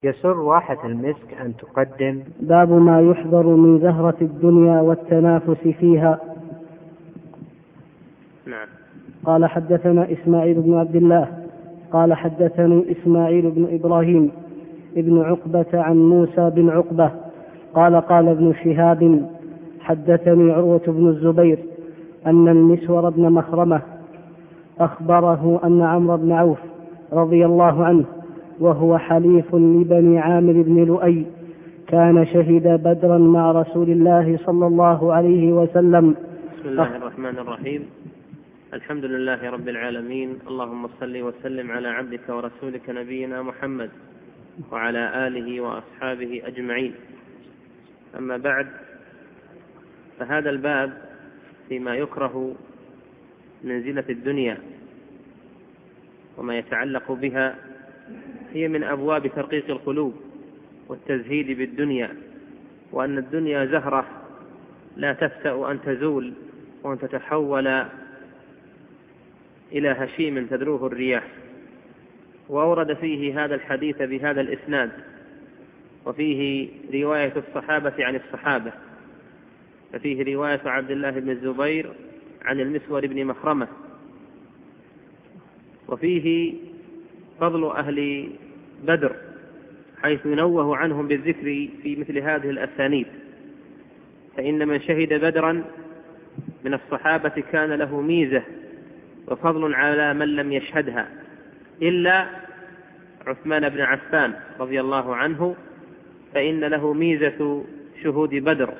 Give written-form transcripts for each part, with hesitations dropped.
يسر واحة المسك أن تقدم باب ما يحذر من زهرة الدنيا والتنافس فيها. نعم. قال حدثنا إسماعيل بن عبد الله قال حدثني إسماعيل بن إبراهيم ابن عقبة عن موسى بن عقبة قال قال ابن شهاب حدثني عروة بن الزبير أن المسور بن مخرمة أخبره أن عمرو بن عوف رضي الله عنه وهو حليف لبني عامر بن لؤي كان شهد بدرا مع رسول الله صلى الله عليه وسلم. بسم الله الرحمن الرحيم. الحمد لله رب العالمين، اللهم صل وسلم على عبدك ورسولك نبينا محمد وعلى آله وأصحابه أجمعين. أما بعد، فهذا الباب فيما يكره من زينة الدنيا وما يتعلق بها هي من أبواب ترقيق القلوب والتزهيد بالدنيا، وأن الدنيا زهرة لا تفتأ أن تزول وأن تتحول إلى هشيم تدروه الرياح. وأورد فيه هذا الحديث بهذا الإسناد، وفيه رواية الصحابة عن الصحابة، ففيه رواية عبد الله بن الزبير عن المسور بن مخرمة، وفيه فضل أهل بدر حيث ينوه عنهم بالذكر في مثل هذه الأسانيد. فإن من شهد بدرا من الصحابة كان له ميزة وفضل على من لم يشهدها إلا عثمان بن عفان رضي الله عنه، فإن له ميزة شهود بدر،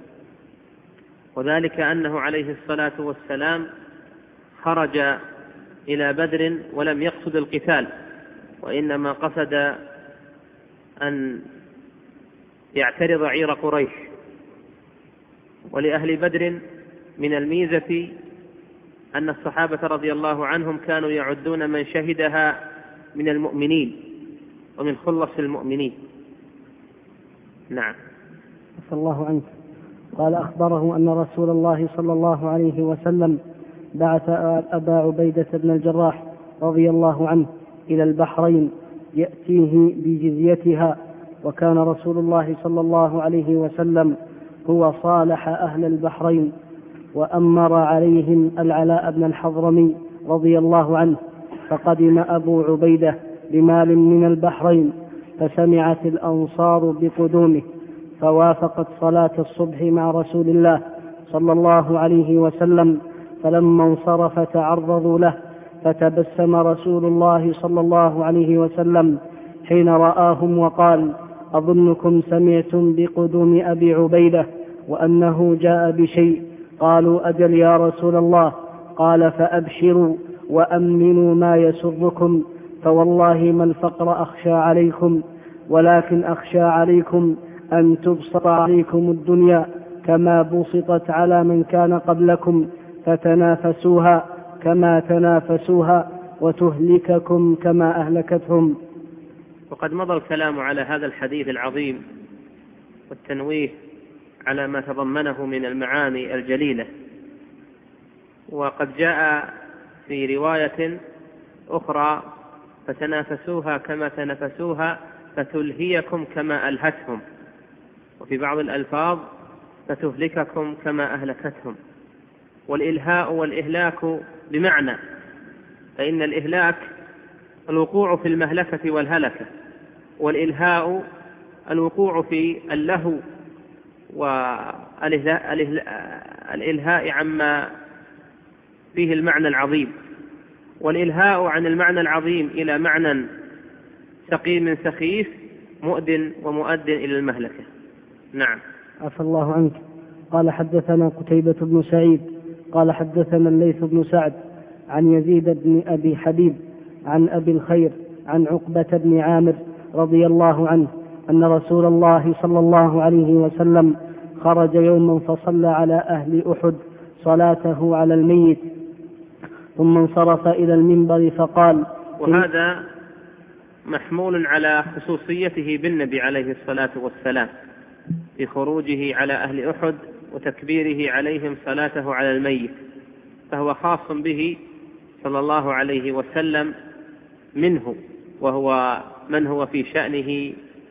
وذلك أنه عليه الصلاة والسلام خرج إلى بدر ولم يقصد القتال، وإنما قصد أن يعترض عير قريش. ولأهل بدر من الميزة أن الصحابة رضي الله عنهم كانوا يعدون من شهدها من المؤمنين ومن خلص المؤمنين. نعم. صلى الله عنه. قال أخبره أن رسول الله صلى الله عليه وسلم بعث أبا عبيدة بن الجراح رضي الله عنه إلى البحرين يأتيه بجزيتها، وكان رسول الله صلى الله عليه وسلم هو صالح أهل البحرين وأمر عليهم العلاء بن الحضرمي رضي الله عنه، فقدم أبو عبيدة بمال من البحرين، فسمعت الأنصار بقدومه، فوافقت صلاة الصبح مع رسول الله صلى الله عليه وسلم، فلما انصرف تعرضوا له، فتبسم رسول الله صلى الله عليه وسلم حين رآهم وقال: أظنكم سمعتم بقدوم أبي عبيدة وأنه جاء بشيء. قالوا: أجل يا رسول الله. قال: فأبشروا وأمنوا ما يسركم، فوالله ما الفقر أخشى عليكم، ولكن أخشى عليكم أن تبسط عليكم الدنيا كما بسطت على من كان قبلكم، فتنافسوها كما تنافسوها وتهلككم كما أهلكتهم. وقد مضى الكلام على هذا الحديث العظيم والتنويه على ما تضمنه من المعاني الجليلة. وقد جاء في رواية أخرى: فتنافسوها كما تنافسوها فتلهيكم كما ألهتهم، وفي بعض الألفاظ فتهلككم كما أهلكتهم. والإلهاء والإهلاك بمعنى، فإن الإهلاك الوقوع في المهلكة والهلكة، والإلهاء الوقوع في اللهو والإلهاء عما فيه المعنى العظيم، والإلهاء عن المعنى العظيم إلى معنى سقيم سخيف مؤد ومؤد إلى المهلكة. نعم. عفى الله عنك. قال حدثنا قتيبة بن سعيد قال حدثنا الليث بن سعد عن يزيد بن أبي حبيب عن أبي الخير عن عقبة بن عامر رضي الله عنه أن رسول الله صلى الله عليه وسلم خرج يوما فصلى على أهل أحد صلاته على الميت، ثم انصرف إلى المنبر فقال. وهذا محمول على خصوصيته بالنبي عليه الصلاة والسلام في خروجه على أهل أحد وتكبيره عليهم صلاته على الميت، فهو خاص به صلى الله عليه وسلم منه، وهو من هو في شأنه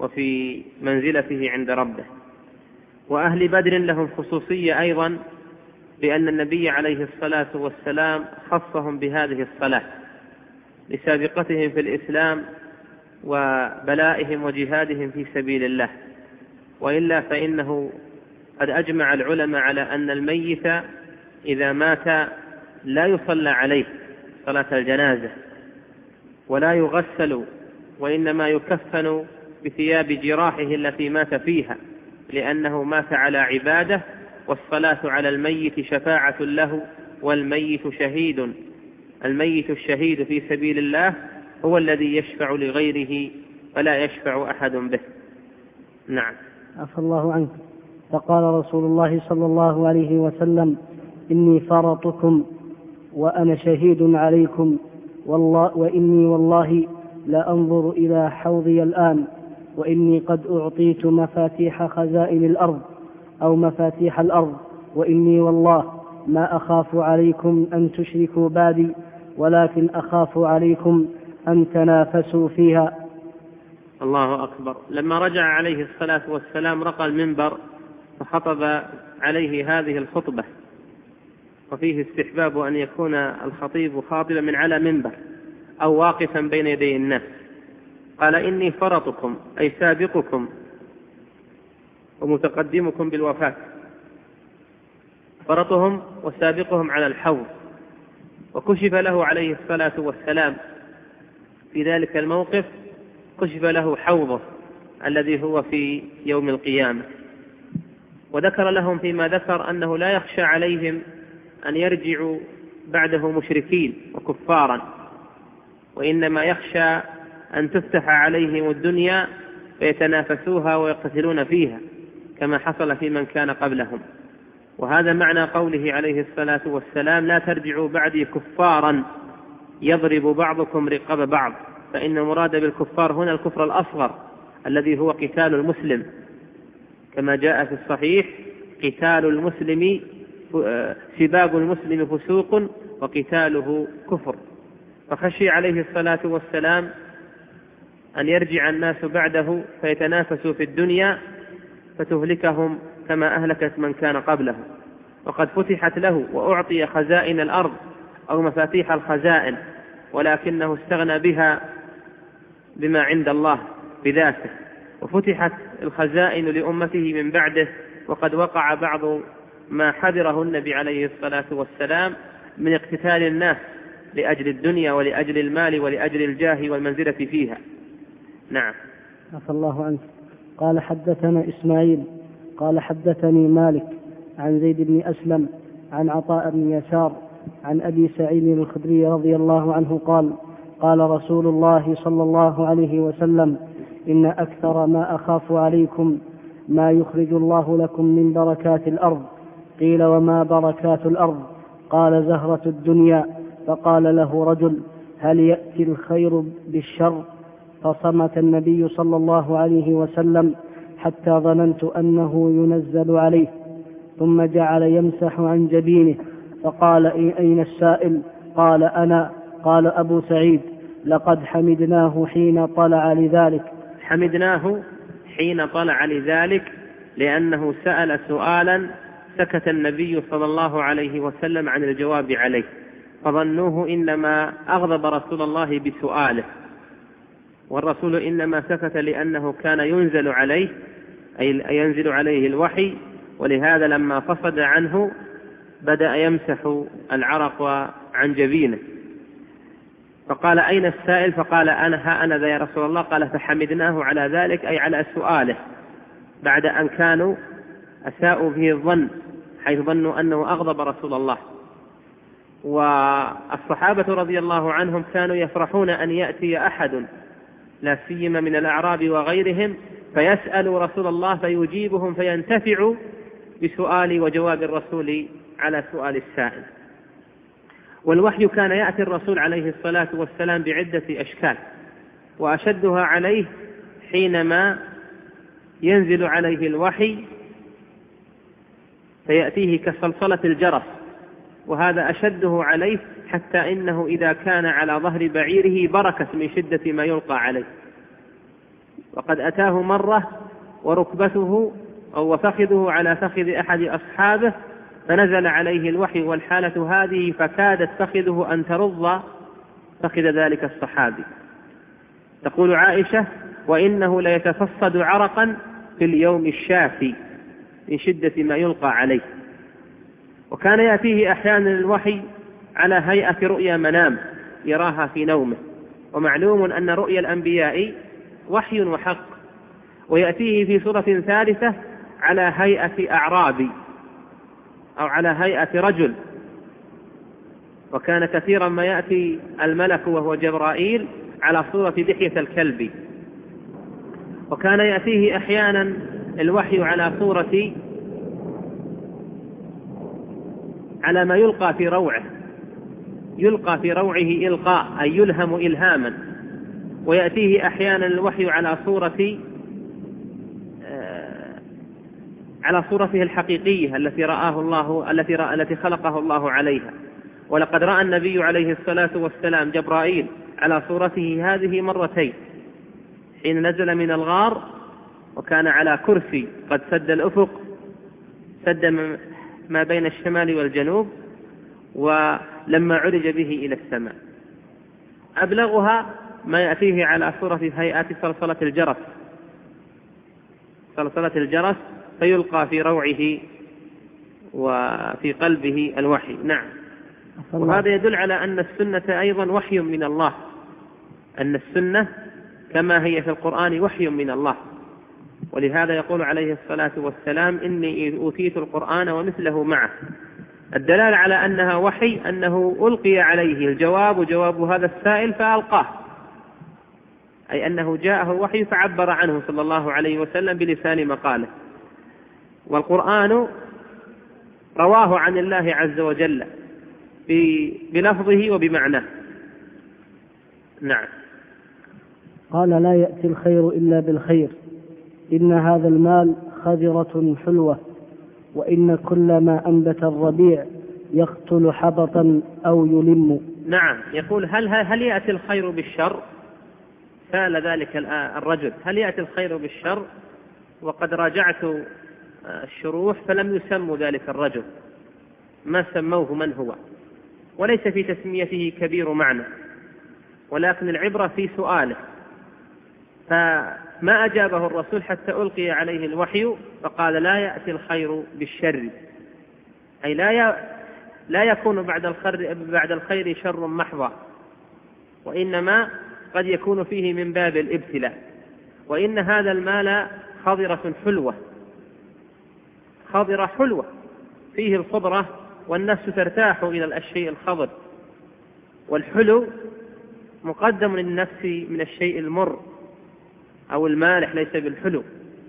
وفي منزلته عند ربه. وأهل بدر لهم خصوصية أيضا، بأن النبي عليه الصلاة والسلام خصهم بهذه الصلاة لسابقتهم في الإسلام وبلائهم وجهادهم في سبيل الله. وإلا فإنه قد أجمع العلماء على أن الميت إذا مات لا يصلى عليه صلاة الجنازة ولا يغسل، وإنما يكفن بثياب جراحه التي مات فيها، لأنه مات على عبادة، والصلاة على الميت شفاعة له، والميت شهيد. الميت الشهيد في سبيل الله هو الذي يشفع لغيره فلا يشفع أحد به. نعم. عفى الله عنك. فقال رسول الله صلى الله عليه وسلم: إني فرطكم وأنا شهيد عليكم، وإني والله لأنظر إلى حوضي الآن، وإني قد أعطيت مفاتيح خزائن الأرض أو مفاتيح الأرض، وإني والله ما أخاف عليكم أن تشركوا بعدي، ولكن أخاف عليكم أن تنافسوا فيها. الله أكبر. لما رجع عليه الصلاة والسلام رقى المنبر فخطب عليه هذه الخطبة، وفيه استحباب أن يكون الخطيب خاطبا من على منبر أو واقفا بين يدي الناس. قال: إني فرطكم، أي سابقكم ومتقدمكم بالوفاة، فرطهم وسابقهم على الحوض. وكشف له عليه الصلاة والسلام في ذلك الموقف، كشف له حوضه الذي هو في يوم القيامة. وذكر لهم فيما ذكر أنه لا يخشى عليهم أن يرجعوا بعده مشركين وكفارا، وإنما يخشى أن تفتح عليهم الدنيا فيتنافسوها ويقتتلون فيها كما حصل في من كان قبلهم. وهذا معنى قوله عليه الصلاة والسلام: لا ترجعوا بعدي كفارا يضرب بعضكم رقاب بعض. فإن المراد بالكفار هنا الكفر الأصغر الذي هو قتال المسلم، كما جاء في الصحيح: قتال المسلم سباب المسلم فسوق وقتاله كفر. فخشي عليه الصلاة والسلام أن يرجع الناس بعده فيتنافسوا في الدنيا فتهلكهم كما أهلكت من كان قبله. وقد فتحت له وأعطي خزائن الأرض أو مفاتيح الخزائن، ولكنه استغنى بها بما عند الله بذاته، وفتحت الخزائن لأمته من بعده. وقد وقع بعض ما حذره النبي عليه الصلاة والسلام من اقتتال الناس لأجل الدنيا ولأجل المال ولأجل الجاه والمنزلة فيها. نعم. عفى الله عنك. قال: حدثنا إسماعيل قال: حدثني مالك عن زيد بن أسلم عن عطاء بن يسار عن أبي سعيد الخدري رضي الله عنه قال: قال رسول الله صلى الله عليه وسلم: إن أكثر ما أخاف عليكم ما يخرج الله لكم من بركات الأرض. قيل: وما بركات الأرض؟ قال: زهرة الدنيا. فقال له رجل: هل يأتي الخير بالشر؟ فصمت النبي صلى الله عليه وسلم حتى ظننت أنه ينزل عليه، ثم جعل يمسح عن جبينه، فقال: أين السائل؟ قال: أنا. قال أبو سعيد: لقد حمدناه حين طلع لذلك. حمدناه حين طلع لذلك لأنه سأل سؤالا سكت النبي صلى الله عليه وسلم عن الجواب عليه، فظنوه إنما أغضب رسول الله بسؤاله، والرسول إنما سكت لأنه كان ينزل عليه، أي ينزل عليه الوحي، ولهذا لما فصد عنه بدأ يمسح العرق عن جبينه. فقال: أين السائل؟ فقال: أنا ذا يا رسول الله. قال: فحمدناه على ذلك، أي على سؤاله، بعد أن كانوا أساءوا فيه الظن حيث ظنوا أنه أغضب رسول الله. والصحابة رضي الله عنهم كانوا يفرحون أن يأتي أحد لا سيما من الأعراب وغيرهم فيسألوا رسول الله فيجيبهم فينتفعوا بسؤال وجواب الرسول على سؤال السائل. والوحي كان يأتي الرسول عليه الصلاة والسلام بعدة أشكال، وأشدها عليه حينما ينزل عليه الوحي فيأتيه كصلصلة الجرس، وهذا أشده عليه حتى إنه إذا كان على ظهر بعيره بركت من شدة ما يلقى عليه. وقد أتاه مرة وركبته أو وفخذه على فخذ أحد أصحابه فنزل عليه الوحي والحالة هذه فكادت فخذه أن ترض فخذ ذلك الصحابي. تقول عائشة: وإنه ليتفصد عرقا في اليوم الشافي من شدة ما يلقى عليه. وكان يأتيه أحيانا الوحي على هيئة رؤيا منام يراها في نومه، ومعلوم أن رؤيا الأنبياء وحي وحق، ويأتيه في صورة ثالثة على هيئة أعرابي أو على هيئة رجل. وكان كثيرا ما يأتي الملك وهو جبرائيل على صورة دحية الكلب. وكان يأتيه أحيانا الوحي على صورة على ما يلقى في روعه، يلقى في روعه إلقاء أي يلهم إلهاما. ويأتيه أحيانا الوحي على صورته الحقيقية التي رآه الله التي خلقه الله عليها. ولقد رأى النبي عليه الصلاة والسلام جبرائيل على صورته هذه مرتين، حين نزل من الغار وكان على كرسي قد سد الأفق، سد ما بين الشمال والجنوب، ولما عرج به إلى السماء. أبلغها ما يأتيه على صورة هيئات صلصلة الجرس فيلقى في روعه وفي قلبه الوحي. نعم. وهذا يدل على أن السنة أيضا وحي من الله، أن السنة كما هي في القرآن وحي من الله. ولهذا يقول عليه الصلاة والسلام: إني أوتيت القرآن ومثله معه. الدلالة على أنها وحي أنه ألقي عليه الجواب، جواب هذا السائل فألقاه، أي أنه جاءه وحي فعبر عنه صلى الله عليه وسلم بلسان مقاله. والقرآن رواه عن الله عز وجل بلفظه وبمعناه. نعم. قال: لا يأتي الخير إلا بالخير، إن هذا المال خضرة حلوة، وإن كل ما أنبت الربيع يقتل حبطا أو يلم. نعم. يقول: هل يأتي الخير بالشر؟ سأل ذلك الرجل: هل يأتي الخير بالشر؟ وقد راجعت الشروح فلم يسموا ذلك الرجل، ما سموه من هو، وليس في تسميته كبير معنى، ولكن العبرة في سؤاله. فما أجابه الرسول حتى ألقي عليه الوحي فقال: لا يأتي الخير بالشر، أي لا يكون بعد الخير شر محض، وإنما قد يكون فيه من باب الابتلاء. وإن هذا المال خضرة حلوة، خضرة حلوة فيه الخضرة، والنفس ترتاح إلى الشيء الخضر، والحلو مقدم للنفس من الشيء المر أو المالح، ليس بالحلو.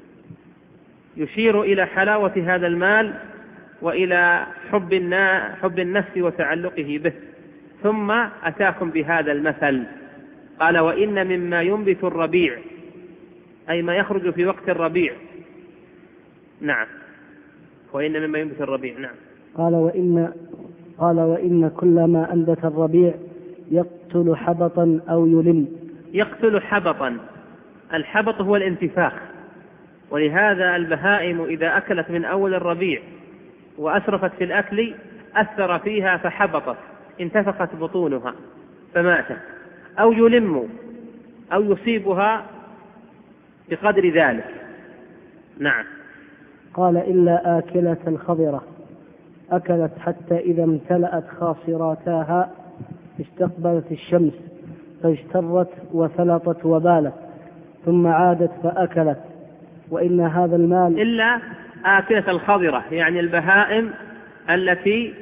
يشير إلى حلاوة هذا المال وإلى حب النفس وتعلقه به. ثم أتاكم بهذا المثل، قال: وإن مما ينبت الربيع، أي ما يخرج في وقت الربيع. نعم. وإن مما ينبت الربيع. نعم. قال وإن كل ما أنبت الربيع يقتل حبطا أو يلم. يقتل حبطا، الحبط هو الانتفاخ، ولهذا البهائم إذا أكلت من أول الربيع وأسرفت في الأكل أثر فيها فحبطت، انتفخت بطونها فماتت. أو يلم، أو يصيبها بقدر ذلك. نعم. قال: إلا آكلة الخضرة أكلت حتى إذا امتلأت خاصراتها استقبلت الشمس فاجترت وثلطت وبالت، ثم عادت فأكلت، وإن هذا المال. إلا آكلة الخضرة يعني البهائم التي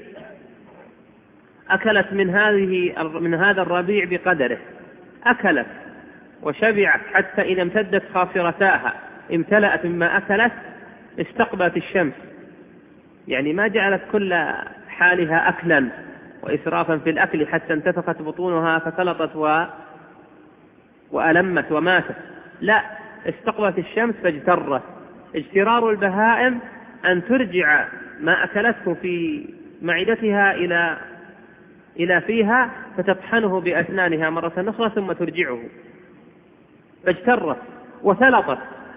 أكلت من هذا الربيع بقدره، أكلت وشبعت حتى إذا امتدت خاصرتاها، امتلأت مما أكلت، استقبلت الشمس، يعني ما جعلت كل حالها أكلا وإسرافا في الأكل حتى انتفخت بطونها فثلطت وألمت وماتت، لا، استقبلت الشمس فاجترت. اجترار البهائم أن ترجع ما أكلته في معدتها إلى فيها فتطحنه بأسنانها مرة أخرى ثم ترجعه، فاجترت. وسلطت،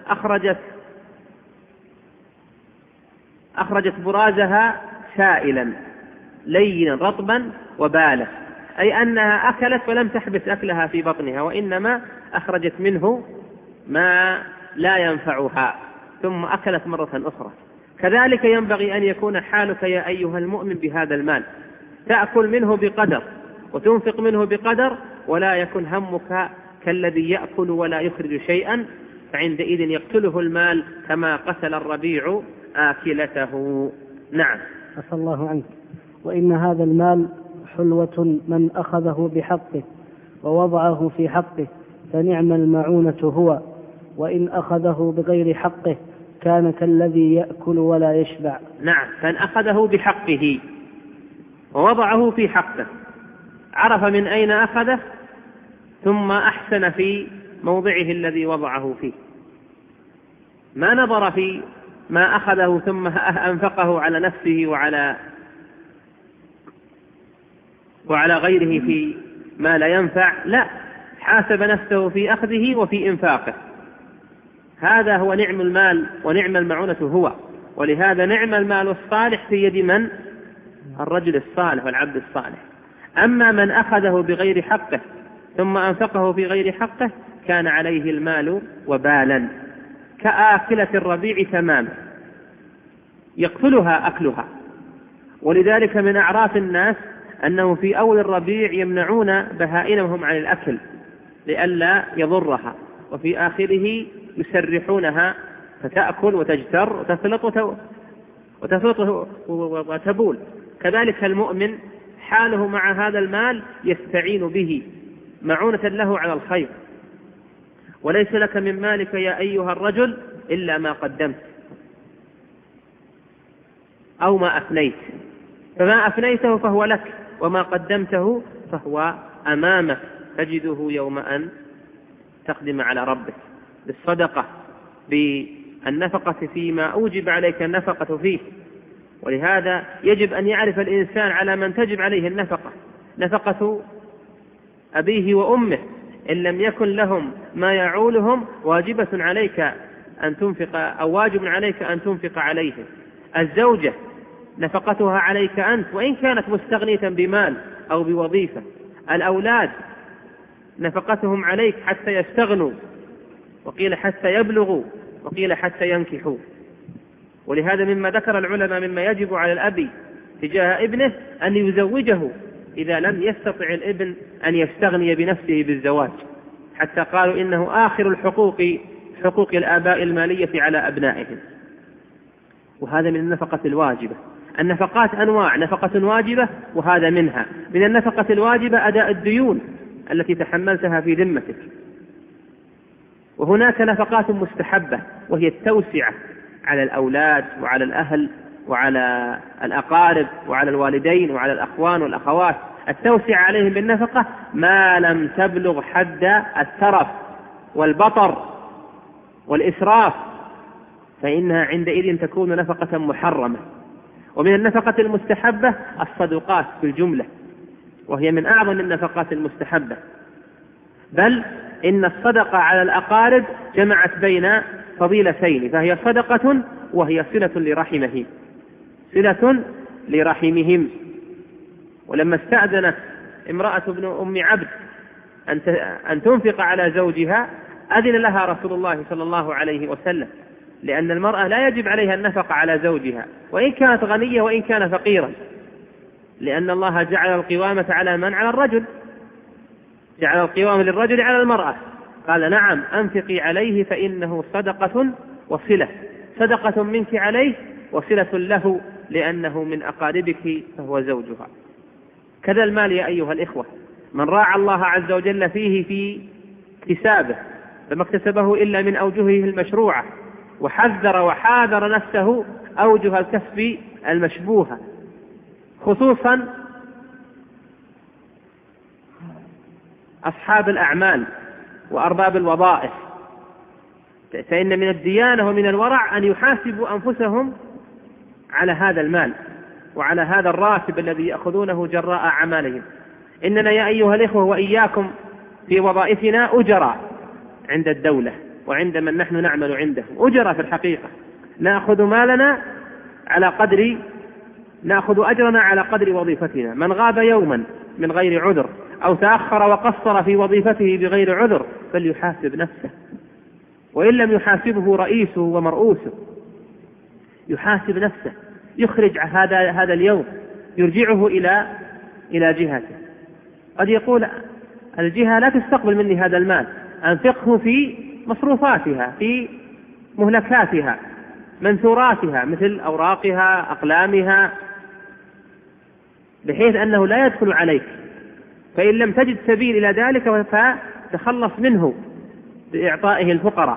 أخرجت برازها سائلا لينا رطبا وبالا، أي أنها أكلت ولم تحبس أكلها في بطنها، وإنما أخرجت منه ما لا ينفعها ثم أكلت مرة أخرى. كذلك ينبغي أن يكون حالك يا أيها المؤمن بهذا المال، تأكل منه بقدر وتنفق منه بقدر، ولا يكن همك كالذي يأكل ولا يخرج شيئا، فعندئذ يقتله المال كما قتل الربيع آكلته. نعم. عفى الله عنك. وإن هذا المال حلوة من أخذه بحقه ووضعه في حقه فنعم المعونة هو، وإن أخذه بغير حقه كان كالذي يأكل ولا يشبع. نعم، كان أخذه بحقه ووضعه في حقه، عرف من أين أخذه ثم أحسن في موضعه الذي وضعه فيه، ما نظر في ما أخذه ثم أنفقه على نفسه وعلى غيره في ما لا ينفع، لا، حاسب نفسه في أخذه وفي إنفاقه. هذا هو نعم المال ونعم المعونة هو. ولهذا نعم المال الصالح في يد من؟ الرجل الصالح والعبد الصالح. أما من أخذه بغير حقه ثم أنفقه في غير حقه كان عليه المال وبالا كآكلة الربيع تماما، يقتلها أكلها. ولذلك من أعراف الناس أنه في أول الربيع يمنعون بهائمهم عن الأكل لئلا يضرها، وفي آخره يسرحونها فتأكل وتجتر وتفلط وتبول. كذلك المؤمن حاله مع هذا المال يستعين به معونة له على الخير. وليس لك من مالك يا أيها الرجل إلا ما قدمت أو ما أفنيت، فما أفنيته فهو لك، وما قدمته فهو أمامك تجده يوم أن تقدم على ربك، بالصدقة، بالنفقة فيما أوجب عليك النفقة فيه. ولهذا يجب أن يعرف الإنسان على من تجب عليه النفقة، نفقة أبيه وأمه، إن لم يكن لهم ما يعولهم واجبة عليك أن تنفق، أو واجب عليك أن تنفق عليهم. الزوجة نفقتها عليك أنت وإن كانت مستغنية بمال أو بوظيفة. الأولاد نفقتهم عليك حتى يستغنوا، وقيل حتى يبلغوا، وقيل حتى ينكحوا. ولهذا مما ذكر العلماء مما يجب على الأب تجاه ابنه أن يزوجه إذا لم يستطع الابن أن يستغني بنفسه بالزواج، حتى قالوا إنه آخر الحقوق حقوق الآباء المالية على أبنائهم. وهذا من النفقة الواجبة. النفقات أنواع، نفقة واجبة وهذا منها. من النفقة الواجبة أداء الديون التي تحملتها في ذمتك. وهناك نفقات مستحبة وهي التوسعة على الأولاد وعلى الأهل وعلى الأقارب وعلى الوالدين وعلى الأخوان والأخوات، التوسعة عليهم بالنفقة ما لم تبلغ حد الترف والبطر والإسراف، فإنها عندئذ تكون نفقة محرمة. ومن النفقة المستحبة الصدقات بالجملة، وهي من أعظم النفقات المستحبة، بل إن الصدقة على الأقارب جمعت بين فضيلتين، فهي صدقة وهي صلة لرحمهم، صلة لرحمهم. ولما استأذنت امرأة ابن أم عبد أن تنفق على زوجها أذن لها رسول الله صلى الله عليه وسلم، لأن المرأة لا يجب عليها النفقة على زوجها وإن كانت غنية وإن كان فقيرا، لأن الله جعل القوامة على من؟ على الرجل، جعل القوامة للرجل على المرأة. قال نعم أنفقي عليه فإنه صدقة وصلة، صدقة منك عليه وصلة له لأنه من أقاربك فهو زوجها. كذا المال يا أيها الإخوة، من راعى الله عز وجل فيه في اكتسابه فما اكتسبه إلا من أوجهه المشروعة، وحذر وحاذر نفسه أوجه الكسب المشبوهة، خصوصا أصحاب الأعمال وأرباب الوظائف، فإن من الديانة ومن الورع أن يحاسبوا أنفسهم على هذا المال وعلى هذا الراتب الذي يأخذونه جراء أعمالهم. إننا يا أيها الإخوة وإياكم في وظائفنا أجراء عند الدولة، وعند من نحن نعمل عنده أجرة في الحقيقة، نأخذ أجرنا على قدر وظيفتنا. من غاب يوما من غير عذر أو تأخر وقصر في وظيفته بغير عذر فليحاسب نفسه، وإن لم يحاسبه رئيسه ومرؤوسه يحاسب نفسه، يخرج هذا اليوم يرجعه إلى جهته. قد يقول الجهة لا تستقبل مني هذا المال، أنفقه في مصروفاتها، في مهلكاتها، منثوراتها مثل أوراقها، أقلامها، بحيث أنه لا يدخل عليك. فإن لم تجد سبيل إلى ذلك فتخلص منه بإعطائه الفقراء.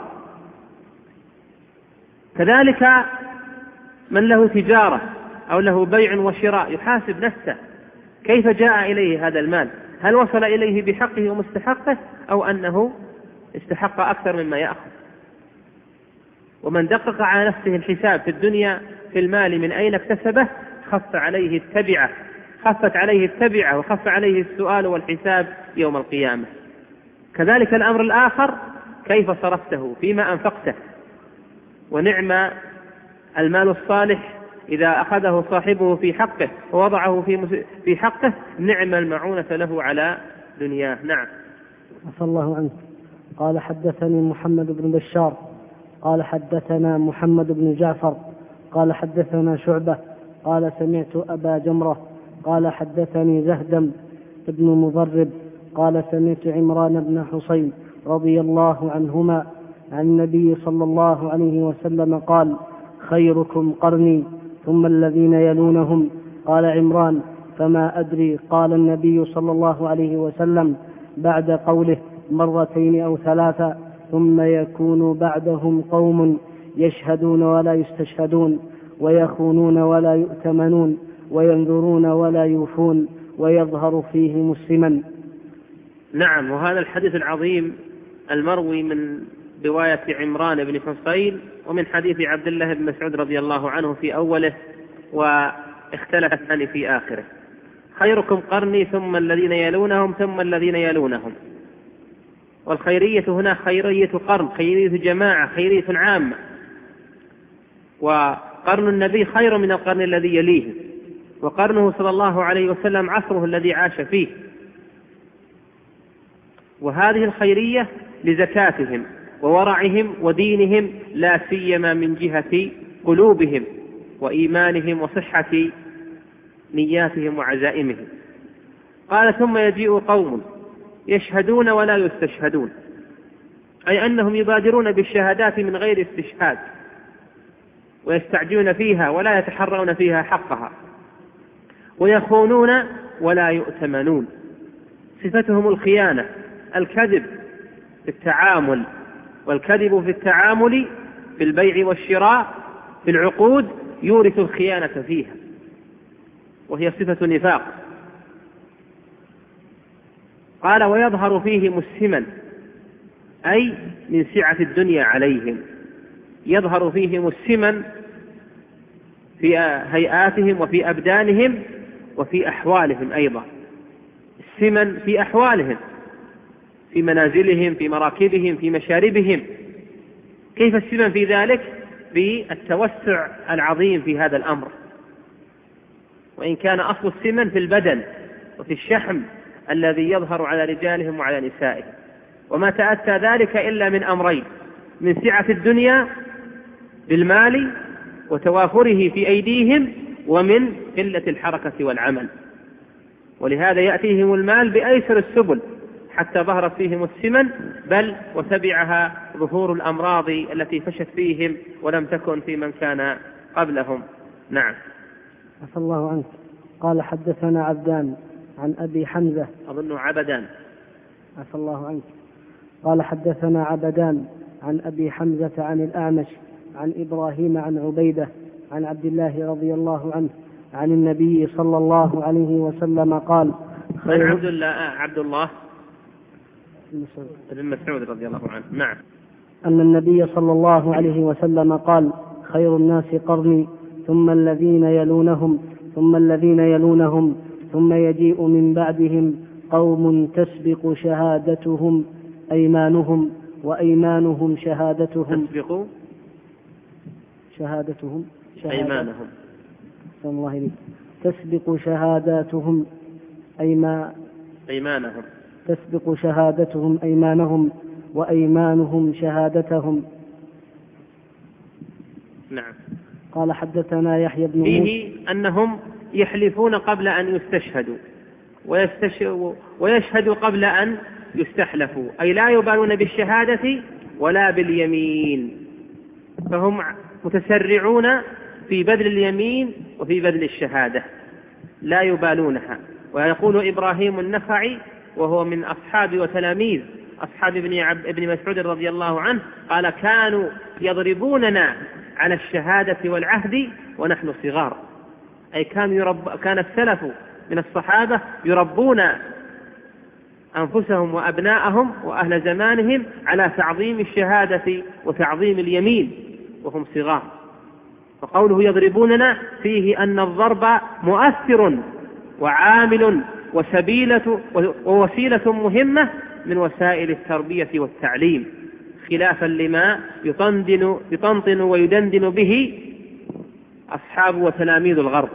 كذلك من له تجارة أو له بيع وشراء يحاسب نفسه كيف جاء إليه هذا المال، هل وصل إليه بحقه ومستحقه أو أنه استحق أكثر مما يأخذ. ومن دقق على نفسه الحساب في الدنيا في المال من أين اكتسبه خفت عليه التبعة وخف عليه السؤال والحساب يوم القيامة. كذلك الأمر الآخر، كيف صرفته، فيما أنفقته. ونعم المال الصالح إذا أخذه صاحبه في حقه ووضعه في حقه، نعم المعونة له على دنياه. نعم. عفى الله عنك. قال حدثني محمد بن بشار قال حدثنا محمد بن جعفر قال حدثنا شعبة قال سمعت أبا جمرة قال حدثني زهدم بن مضرب قال سمعت عمران بن حصين رضي الله عنهما عن النبي صلى الله عليه وسلم قال: خيركم قرني ثم الذين يلونهم. قال عمران: فما أدري. قال النبي صلى الله عليه وسلم بعد قوله مرتين أو ثلاثة: ثم يكون بعدهم قوم يشهدون ولا يستشهدون، ويخونون ولا يؤتمنون، وينذرون ولا يوفون، ويظهر فيهم السمن. نعم. وهذا الحديث العظيم المروي من رواية عمران بن حصين ومن حديث عبد الله بن مسعود رضي الله عنه في أوله، واختلف الثاني في آخره. خيركم قرني ثم الذين يلونهم ثم الذين يلونهم. والخيرية هنا خيرية قرن، خيرية جماعة، خيرية عامة. وقرن النبي خير من القرن الذي يليه، وقرنه صلى الله عليه وسلم عصره الذي عاش فيه. وهذه الخيرية لزكاتهم وورعهم ودينهم، لا سيما من جهة قلوبهم وإيمانهم وصحة نياتهم وعزائمهم. قال: ثم يجيء قوم يشهدون ولا يستشهدون، أي أنهم يبادرون بالشهادات من غير استشهاد، ويستعجلون فيها ولا يتحرون فيها حقها، ويخونون ولا يؤتمنون. صفتهم الخيانة، الكذب في التعامل، والكذب في التعامل في البيع والشراء في العقود يورث الخيانة فيها، وهي صفة نفاق. قال: ويظهر فيهم السمن، أي من سعة الدنيا عليهم، يظهر فيهم السمن في هيئاتهم وفي أبدانهم وفي أحوالهم أيضا. السمن في أحوالهم، في منازلهم، في مراكبهم، في مشاربهم. كيف السمن في ذلك؟ بالتوسع العظيم في هذا الأمر. وإن كان أصل السمن في البدن وفي الشحم الذي يظهر على رجالهم وعلى نسائهم. وما تأتى ذلك إلا من أمرين: من سعة الدنيا بالمال وتوافره في أيديهم، ومن قلة الحركة والعمل. ولهذا يأتيهم المال بأيسر السبل حتى ظهرت فيهم السمن، بل وتبعها ظهور الأمراض التي فشت فيهم ولم تكن في من كان قبلهم. نعم. عفى الله عنك. قال حدثنا عبدان عن أبي حمزة، أظن عبدان. عفى الله عنك. قال حدثنا عبدان عن أبي حمزة عن الأعمش عن إبراهيم عن عبيدة عن عبد الله رضي الله عنه عن النبي صلى الله عليه وسلم قال: من عبد الله بن مسعود رضي الله عنه. نعم. أن النبي صلى الله عليه وسلم قال: خير الناس قرني ثم الذين يلونهم ثم الذين يلونهم، ثم يجيء من بعدهم قوم تسبق شهادتهم أيمانهم، وأيمانهم شهادتهم. تسبق شهادتهم أيمانهم. الله إليك. تسبق شهاداتهم أيمانهم. تسبق شهادتهم أيمانهم وأيمانهم شهادتهم. نعم. قال حدثنا يحيى بن موسى فيه أنهم يحلفون قبل أن يستشهدوا ويشهدوا قبل أن يستحلفوا، أي لا يبالون بالشهادة ولا باليمين، فهم متسرعون في بذل اليمين وفي بذل الشهادة لا يبالونها. ويقول إبراهيم النخعي وهو من أصحاب وتلاميذ أصحاب ابن مسعود رضي الله عنه قال: كانوا يضربوننا على الشهادة والعهد ونحن صغار، أي كان السلف من الصحابة يربون أنفسهم وأبناءهم وأهل زمانهم على تعظيم الشهادة وتعظيم اليمين وهم صغار. فقوله يضربوننا فيه أن الضرب مؤثر وعامل ووسيلة مهمة من وسائل التربية والتعليم، خلافا لما يطنطن ويدندن به أصحاب وتلاميذ الغرب.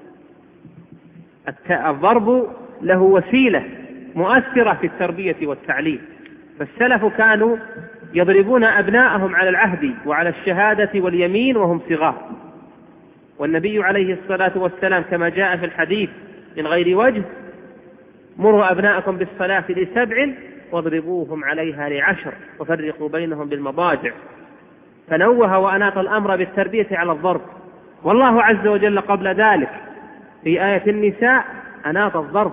الضرب له وسيلة مؤثرة في التربية والتعليم، فالسلف كانوا يضربون أبناءهم على العهد وعلى الشهادة واليمين وهم صغار. والنبي عليه الصلاة والسلام كما جاء في الحديث من غير وجه: مروا أبناءكم بالصلاة ل7 واضربوهم عليها ل10 وفرقوا بينهم بالمضاجع. فنوه وأناط الأمر بالتربية على الضرب. والله عز وجل قبل ذلك في آية النساء أناط الضرب: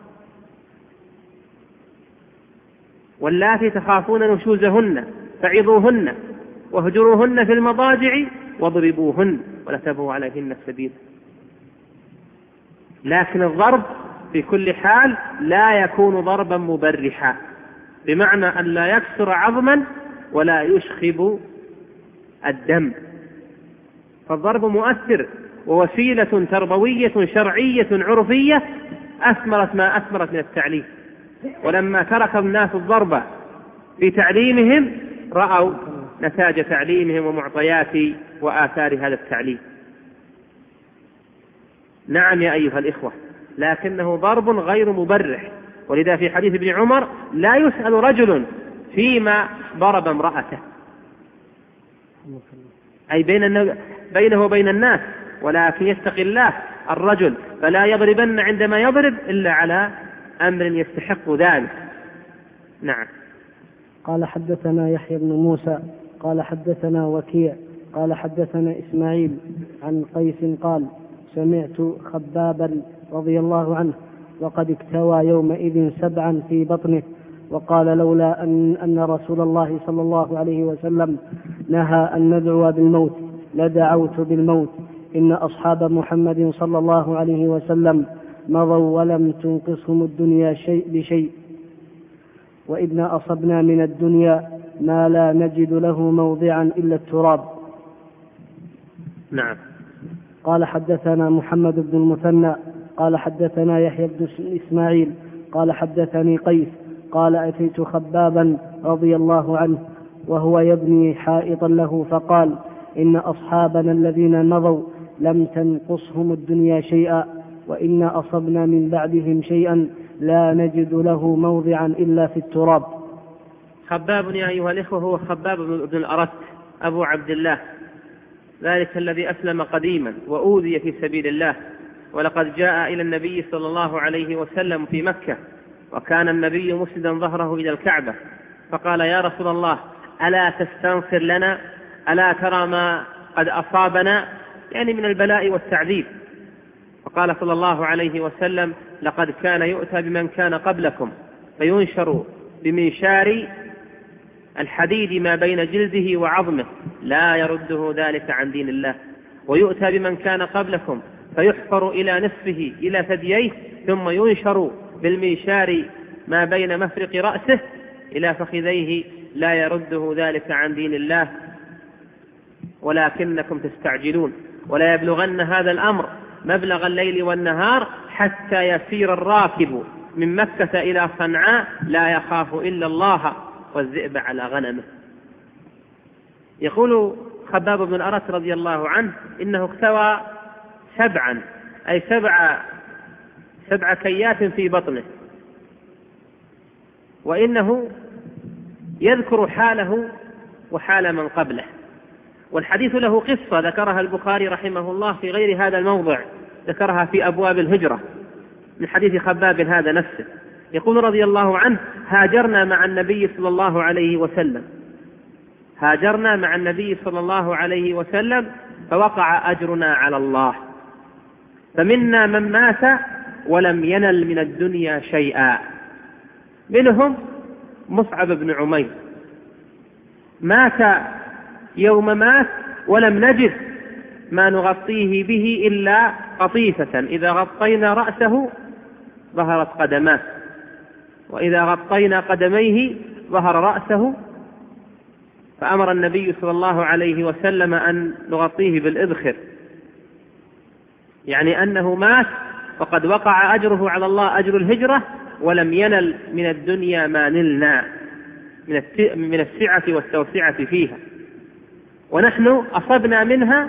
واللاتي تخافون نشوزهن فعظوهن واهجروهن في المضاجع واضربوهن ولا تبغوا عليهن السبيل. لكن الضرب في كل حال لا يكون ضربا مبرحا، بمعنى أن لا يكسر عظما ولا يشخب الدم. فالضرب مؤثر ووسيلة تربوية شرعية عرفية أثمرت ما أثمرت من التعليم. ولما ترك الناس الضرب في تعليمهم رأوا نتاج تعليمهم ومعطيات وآثار هذا التعليم. نعم يا أيها الإخوة، لكنه ضرب غير مبرح. ولذا في حديث ابن عمر: لا يسأل رجل فيما ضرب امرأته، أي بينه وبين الناس، ولكن يتقي الله الرجل فلا يضربن عندما يضرب إلا على أمر يستحق ذلك. نعم. قال حدثنا يحيى بن موسى قال حدثنا وكيع قال حدثنا إسماعيل عن قيس قال: سمعت خبابا رضي الله عنه وقد اكتوى يومئذ 7 في بطنه، وقال: لولا أن رسول الله صلى الله عليه وسلم نهى أن ندعو بالموت لدعوت بالموت. إن أصحاب محمد صلى الله عليه وسلم مضوا ولم تنقصهم الدنيا شيء بشيء، وإذا أصبنا من الدنيا ما لا نجد له موضعا إلا التراب. نعم. قال حدثنا محمد بن المثنى قال حدثنا يحيى بن إسماعيل قال حدثني قيس قال: أتيت خبابا رضي الله عنه وهو يبني حائطا له، فقال: إن أصحابنا الذين مضوا لم تنقصهم الدنيا شيئا، وإن أصبنا من بعدهم شيئا لا نجد له موضعا إلا في التراب. خباب يا أيها الإخوة هو خباب بن الأرت أبو عبد الله، ذلك الذي أسلم قديما وأوذي في سبيل الله، ولقد جاء إلى النبي صلى الله عليه وسلم في مكة، وكان النبي مسندا ظهره إلى الكعبة، فقال: يا رسول الله، ألا تستنصر لنا؟ ألا ترى ما قد أصابنا يعني من البلاء والتعذيب؟ فقال صلى الله عليه وسلم: لقد كان يؤتى بمن كان قبلكم فينشر بمنشار الحديد ما بين جلده وعظمه لا يرده ذلك عن دين الله، ويؤتى بمن كان قبلكم فيحفر إلى نصفه إلى ثدييه ثم ينشر بالمنشار ما بين مفرق رأسه إلى فخذيه لا يرده ذلك عن دين الله، ولكنكم تستعجلون. ولا يبلغن هذا الأمر مبلغ الليل والنهار حتى يسير الراكب من مكة إلى صنعاء لا يخاف إلا الله والذئب على غنمه. يقول خباب بن الأرت رضي الله عنه إنه اكتوى 7 أي 7 كيات في بطنه، وإنه يذكر حاله وحال من قبله. والحديث له قصة ذكرها البخاري رحمه الله في غير هذا الموضع، ذكرها في أبواب الهجرة من حديث خباب هذا نفسه. يقول رضي الله عنه: هاجرنا مع النبي صلى الله عليه وسلم، هاجرنا مع النبي صلى الله عليه وسلم فوقع أجرنا على الله، فمنا من مات ولم ينل من الدنيا شيئا، منهم مصعب بن عمير مات يوم مات ولم نجد ما نغطيه به إلا قطيفة، إذا غطينا رأسه ظهرت قدماه، وإذا غطينا قدميه ظهر رأسه، فأمر النبي صلى الله عليه وسلم أن نغطيه بالإذخر، يعني أنه مات وقد وقع أجره على الله أجر الهجرة، ولم ينل من الدنيا ما نلنا من السعة والتوسعة فيها، ونحن أصبنا منها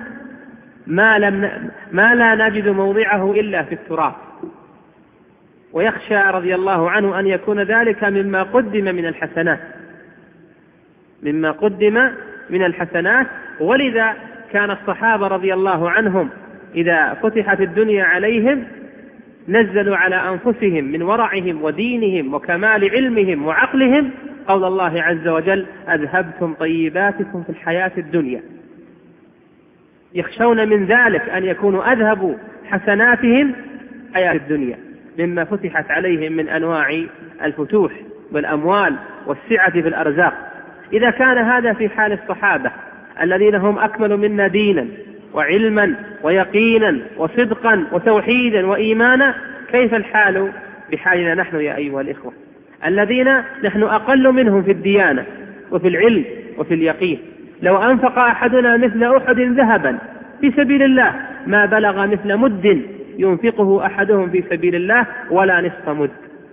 ما لا نجد موضعه إلا في التراب. ويخشى رضي الله عنه أن يكون ذلك مما قدم من الحسنات، ولذا كان الصحابة رضي الله عنهم إذا فتحت الدنيا عليهم نزلوا على أنفسهم من ورعهم ودينهم وكمال علمهم وعقلهم قول الله عز وجل: أذهبتم طيباتكم في الحياة الدنيا. يخشون من ذلك أن يكونوا أذهبوا حسناتهم حياة الدنيا مما فتحت عليهم من أنواع الفتوح والأموال والسعة في الأرزاق. إذا كان هذا في حال الصحابة الذين هم أكمل منا دينا وعلما ويقينا وصدقا وتوحيدا وإيمانا، كيف الحال بحالنا نحن يا أيها الإخوة الذين نحن أقل منهم في الديانة وفي العلم وفي اليقين؟ لو أنفق أحدنا مثل أحد ذهبا في سبيل الله ما بلغ مثل مد ينفقه أحدهم في سبيل الله ولا نصف مد.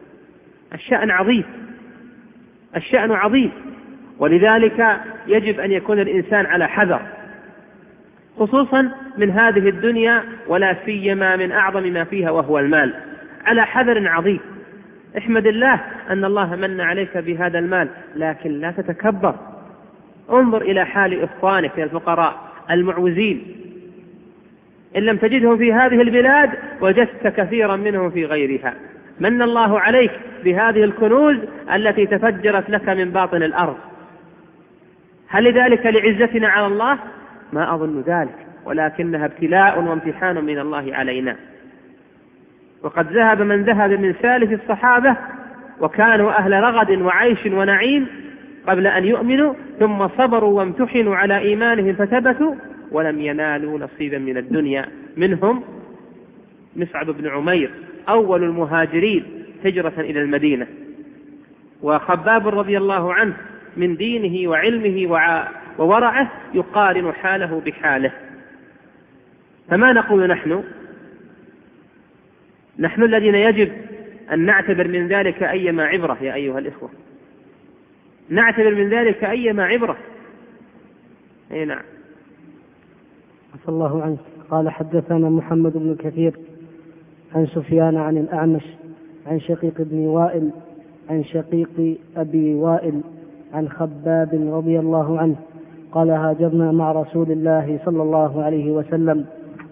الشأن عظيم، ولذلك يجب أن يكون الإنسان على حذر، خصوصا من هذه الدنيا، ولا سيما من أعظم ما فيها وهو المال، على حذر عظيم. احمد الله أن الله من عليك بهذا المال، لكن لا تتكبر. انظر إلى حال إخوانك الفقراء المعوزين، إن لم تجدهم في هذه البلاد وجدت كثيرا منهم في غيرها. من الله عليك بهذه الكنوز التي تفجرت لك من باطن الأرض. هل ذلك لعزتنا على الله؟ ما أظن ذلك، ولكنها ابتلاء وامتحان من الله علينا. وقد ذهب من ذهب من سالف الصحابة وكانوا أهل رغد وعيش ونعيم قبل أن يؤمنوا، ثم صبروا وامتحنوا على إيمانهم فثبتوا ولم ينالوا نصيبا من الدنيا. منهم مصعب بن عمير أول المهاجرين هجرة إلى المدينة، وخباب رضي الله عنه من دينه وعلمه وورعه يقارن حاله بحاله. فما نقول نحن الذين يجب أن نعتبر من ذلك أيما عبرة يا أيها الإخوة، نعتبر من ذلك أيما عبرة. أي نعم. عفى الله عنك. قال: حدثنا محمد بن كثير عن سفيان عن الأعمش عن شقيق بن وائل عن شقيق أبي وائل عن خباب رضي الله عنه قال: هاجرنا مع رسول الله صلى الله عليه وسلم.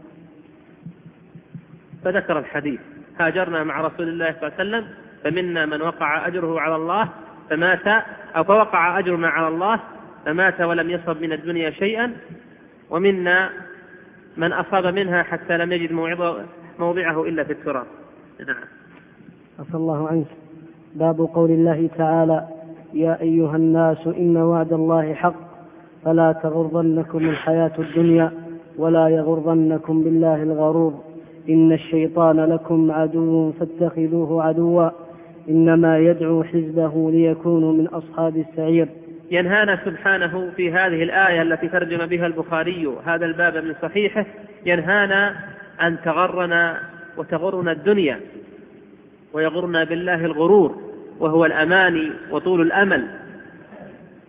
فذكر الحديث: هاجرنا مع رسول الله صلى الله عليه وسلم، فمنا من وقع أجره على الله فمات، أو فوقع أجرنا على الله فمات ولم يصب من الدنيا شيئا، ومنا من أصاب منها حتى لم يجد موضعه إلا في التراب. نعم. عفى الله عنك. باب قول الله تعالى: يا أيها الناس إن وعد الله حق فلا تغرنكم الحياة الدنيا ولا يغرنكم بالله الغرور إن الشيطان لكم عدو فاتخذوه عدوا إنما يدعو حزبه ليكونوا من أصحاب السعير. ينهانا سبحانه في هذه الآية التي ترجم بها البخاري هذا الباب من صحيحه، ينهانا أن تغرنا وتغرنا الدنيا ويغرنا بالله الغرور، وهو الأماني وطول الأمل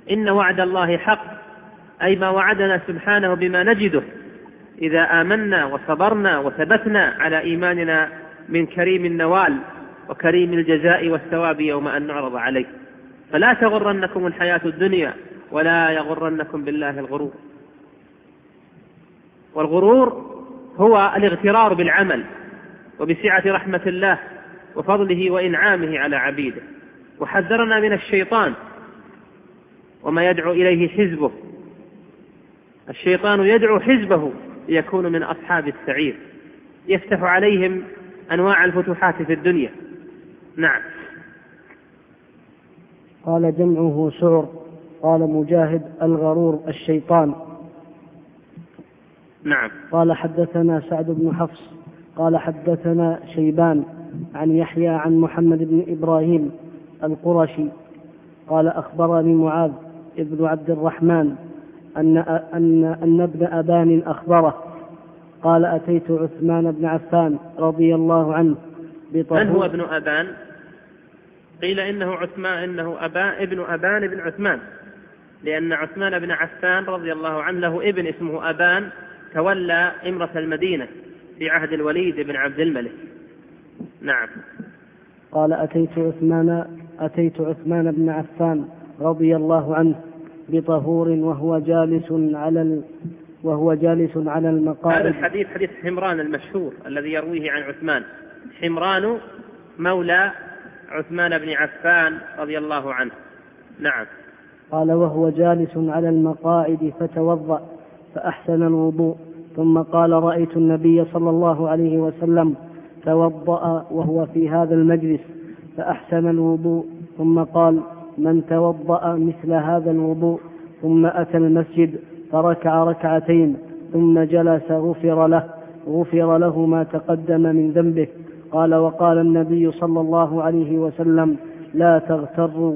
إن وعد الله حق، أي ما وعدنا سبحانه بما نجده إذا آمنا وصبرنا وثبتنا على إيماننا من كريم النوال وكريم الجزاء والثواب يوم أن نعرض عليه. فلا تغرنكم الحياة الدنيا ولا يغرنكم بالله الغرور. والغرور هو الاغترار بالعمل وبسعة رحمة الله وفضله وإنعامه على عبيده. وحذرنا من الشيطان وما يدعو إليه حزبه. الشيطان يدعو حزبه ليكونوا من أصحاب السعير، يفتح عليهم أنواع الفتوحات في الدنيا. نعم. قال جمعه سعر. قال مجاهد الغرور الشيطان. نعم. قال حدثنا سعد بن حفص قال حدثنا شيبان عن يحيى عن محمد بن إبراهيم القرشي قال أخبرني معاذ ابن عبد الرحمن أن ابن أبان أخبره قال أتيت عثمان بن عفان رضي الله عنه من هو ابن أبان؟ قيل إنه عثمان، ابن أبان بن عثمان، لأن عثمان بن عفان رضي الله عنه له ابن اسمه أبان تولى إمرة المدينة في عهد الوليد بن عبد الملك. نعم. قال أتيت عثمان بن عفان رضي الله عنه بطهور وهو جالس على المقاعد. هذا الحديث حديث حمران المشهور الذي يرويه عن عثمان. حمران مولى عثمان بن عفان رضي الله عنه. نعم. قال وهو جالس على المقاعد فتوضأ فأحسن الوضوء، ثم قال رأيت النبي صلى الله عليه وسلم توضأ وهو في هذا المجلس فأحسن الوضوء، ثم قال من توضأ مثل هذا الوضوء ثم أتى المسجد فركع ركعتين ثم جلس غفر له ما تقدم من ذنبه. قال وقال النبي صلى الله عليه وسلم لا تغتروا.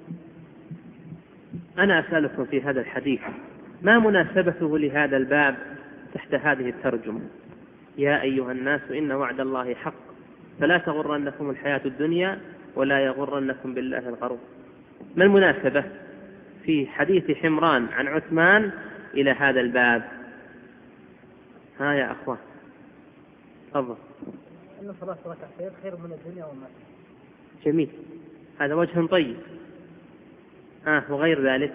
أنا أسألكم في هذا الحديث ما مناسبته لهذا الباب تحت هذه الترجمة؟ يا أيها الناس إن وعد الله حق فلا تغرنكم الحياة الدنيا ولا يغرنكم بالله الغرور. ما المناسبة في حديث حمران عن عثمان إلى هذا الباب؟ ها يا أخوان تفضل. إن صلاة ركعتين خير من الدنيا وما فيها. جميل، هذا وجه طيب. وغير ذلك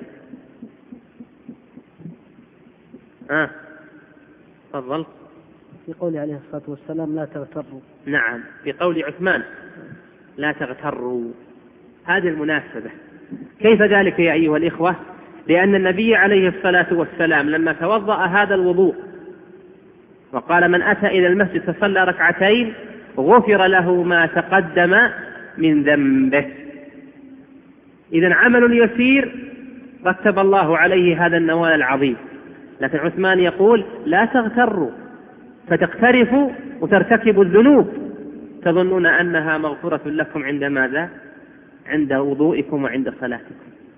تفضل. في قول عليه الصلاة والسلام لا تغتروا. نعم، في قول عثمان لا تغتروا. هذه المناسبة. كيف ذلك يا أيها الإخوة؟ لأن النبي عليه الصلاة والسلام لما توضأ هذا الوضوء وقال من أتى إلى المسجد فصلى ركعتين غفر له ما تقدم من ذنبه. إذن عمل يسير رتب الله عليه هذا النوال العظيم. لكن عثمان يقول لا تغتروا فتقترفوا وترتكبوا الذنوب تظنون أنها مغفرة لكم عند ماذا؟ عند وضوئكم وعند صلاتكم.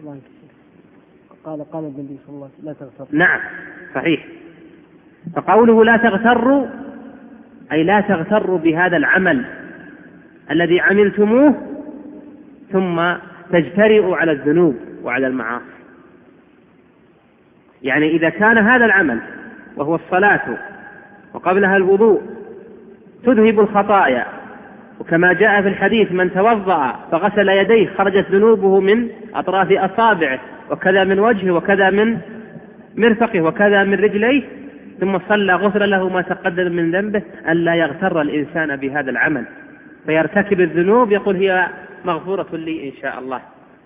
قال النبي صلى الله عليه وسلم لا تغتروا. نعم صحيح. فقوله لا تغتروا أي لا تغتروا بهذا العمل الذي عملتموه ثم تجترئوا على الذنوب وعلى المعاصي. يعني إذا كان هذا العمل وهو الصلاة وقبلها الوضوء تذهب الخطايا، وكما جاء في الحديث من توضأ فغسل يديه خرجت ذنوبه من أطراف أصابعه وكذا من وجهه وكذا من مرفقه وكذا من رجليه ثم صلى غفر له ما تقدم من ذنبه، ألا يغتر الإنسان بهذا العمل فيرتكب الذنوب يقول هي مغفورة لي إن شاء الله.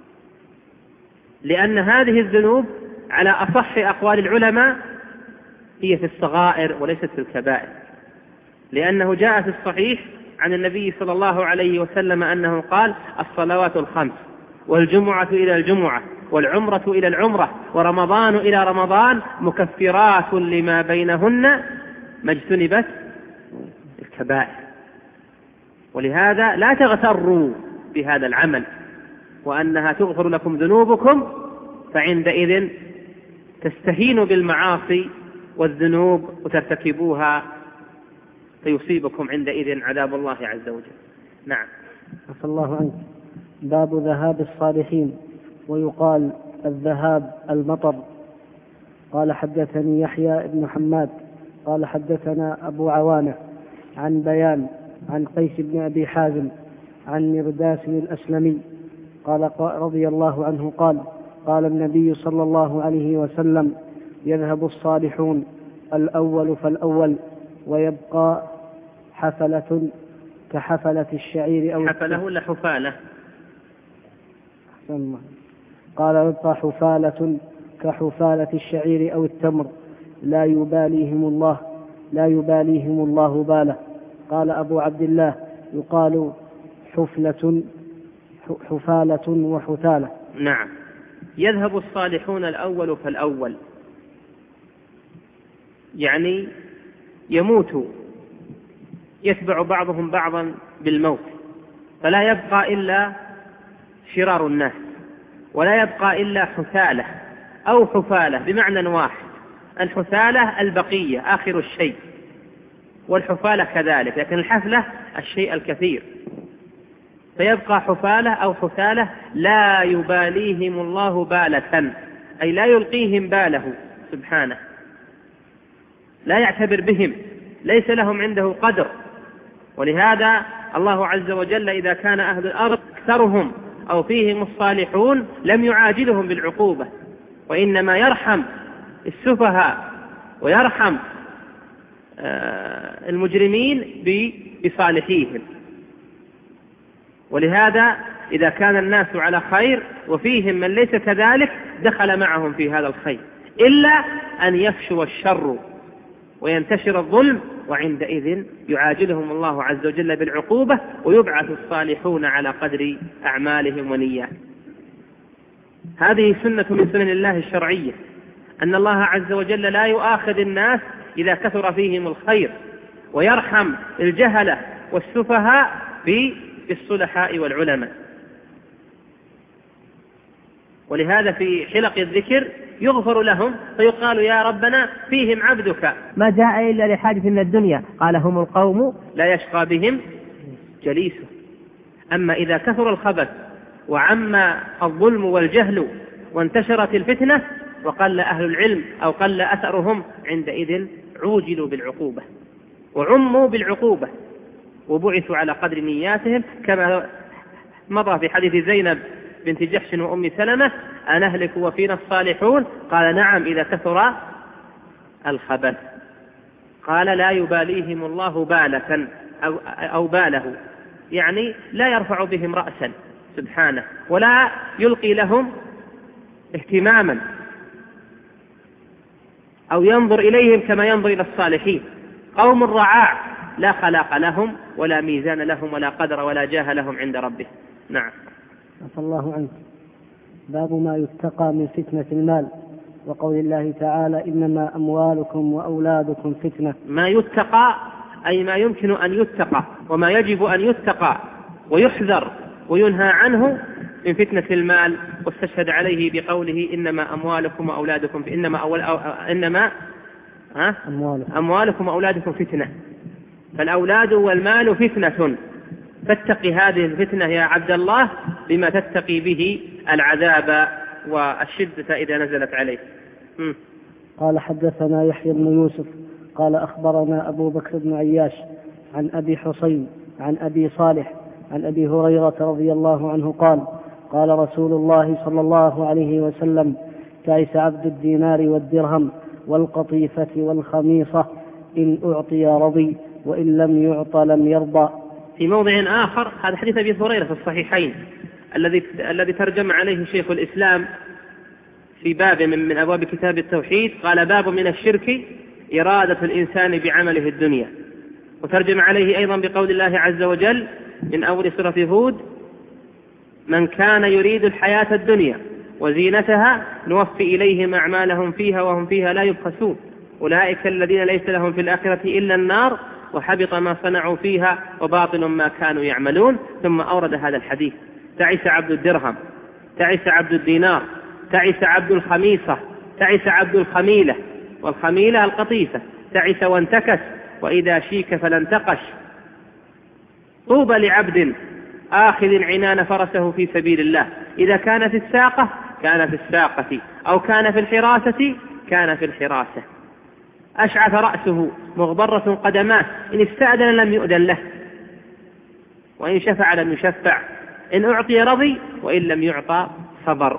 لأن هذه الذنوب على أصح أقوال العلماء هي في الصغائر وليست في الكبائر، لأنه جاء في الصحيح عن النبي صلى الله عليه وسلم أنه قال الصلوات الخمس والجمعة إلى الجمعة والعمرة إلى العمرة ورمضان إلى رمضان مكفرات لما بينهن ما اجتنبت الكبائر. ولهذا لا تغتروا بهذا العمل وأنها تغفر لكم ذنوبكم، فعندئذ تستهينوا بالمعاصي والذنوب وترتكبوها فيصيبكم عندئذ عذاب الله عز وجل. نعم. عفى الله عنك. باب ذهاب الصالحين. ويقال الذهاب المطر. قال حدثني يحيى بن حماد قال حدثنا أبو عوانة عن بيان عن قيس بن أبي حازم عن مرداس الأسلمي قال رضي الله عنه قال النبي صلى الله عليه وسلم: يذهب الصالحون الأول فالأول ويبقى حفلة كحفلة الشعير أو حفلة ولا حفالة؟ قال يبقى حفالة كحفالة الشعير أو التمر لا يباليهم الله باله. قال أبو عبد الله: يقال حفالة وحثالة. نعم. يذهب الصالحون الأول فالأول، يعني يموت، يتبع بعضهم بعضا بالموت، فلا يبقى إلا شرار الناس، ولا يبقى إلا حثالة أو حفالة بمعنى واحد. الحثالة البقية آخر الشيء، والحفالة كذلك، لكن الحفلة الشيء الكثير. فيبقى حفالة أو حثالة لا يباليهم الله بالة، أي لا يلقيهم باله سبحانه، لا يعتبر بهم، ليس لهم عنده قدر. ولهذا الله عز وجل إذا كان أهل الأرض أكثرهم أو فيهم الصالحون لم يعاجلهم بالعقوبة، وإنما يرحم السفهاء ويرحم المجرمين بصالحيهم. ولهذا إذا كان الناس على خير وفيهم من ليس كذلك دخل معهم في هذا الخير، إلا أن يفشو الشر وينتشر الظلم، وعندئذ يعاجلهم الله عز وجل بالعقوبة ويبعث الصالحون على قدر أعمالهم ونياتهم. هذه سنة من سنن الله الشرعية، أن الله عز وجل لا يؤاخذ الناس إذا كثر فيهم الخير، ويرحم الجهلة والسفهاء بالصلحاء والعلماء. ولهذا في حلق الذكر يغفر لهم فيقال: يا ربنا فيهم عبدك ما جاء إلا لحاجة من الدنيا، قال: هم القوم لا يشقى بهم جليسه. أما إذا كثر الخبث وعم الظلم والجهل وانتشرت الفتنة وقل أهل العلم أو قل أثرهم، عندئذ عوجلوا بالعقوبة وعموا بالعقوبة وبعثوا على قدر نياتهم، كما مضى في حديث زينب بنت جحش وأم سلمة: أنهلك وفينا الصالحون؟ قال: نعم، إذا كثر الخبث. قال: لا يباليهم الله بالة أو باله، يعني لا يرفع بهم رأسا سبحانه، ولا يلقي لهم اهتماما أو ينظر إليهم كما ينظر إلى الصالحين. قوم رعاع لا خلاق لهم ولا ميزان لهم ولا قدر ولا جاه لهم عند ربه. نعم. عفى الله عنك. باب ما يتقى من فتنة المال، وقول الله تعالى: إنما أموالكم وأولادكم فتنة. ما يتقى أي ما يمكن أن يتقى وما يجب أن يتقى ويحذر وينهى عنه من فتنة المال، واستشهد عليه بقوله: إنما أموالكم وأولادكم أموالكم وأولادكم فتنة. فالأولاد والمال فتنة، فاتقي هذه الفتنة يا عبد الله بما تتقي به العذاب والشدة إذا نزلت عليه. قال حدثنا يحيى بن يوسف قال أخبرنا أبو بكر بن عياش عن أبي حسين عن أبي صالح عن أبي هريرة رضي الله عنه قال رسول الله صلى الله عليه وسلم: تعس عبد الدينار والدرهم والقطيفة والخميصة، إن أعطي رضي وإن لم يعط لم يرضى. في موضع آخر هذا حديث أبي هريرة في الصحيحين الذي ترجم عليه شيخ الإسلام في باب من أبواب كتاب التوحيد، قال: باب من الشرك إرادة الإنسان بعمله الدنيا. وترجم عليه أيضا بقول الله عز وجل من أول سورة هود: من كان يريد الحياة الدنيا وزينتها نوفي إليهم أعمالهم فيها وهم فيها لا يبخسون، أولئك الذين ليس لهم في الآخرة إلا النار وحبط ما صنعوا فيها وباطل ما كانوا يعملون. ثم أورد هذا الحديث: تعس عبد الدرهم، تعس عبد الدينار، تعس عبد الخميصة، تعس عبد الخميلة، والخميلة القطيفة، تعس وانتكس، وإذا شيك فلا انتقش. طوبى لعبد آخذ عنان فرسه في سبيل الله، إذا كانت الساقة كان في الساقة، أو كان في الحراسة كان في الحراسة. أشعث رأسه مغبرة قدماه، إن استأذن لم يؤذن له، وإن شفع لم يشفع، إن أعطي رضي وإن لم يعطى صبر.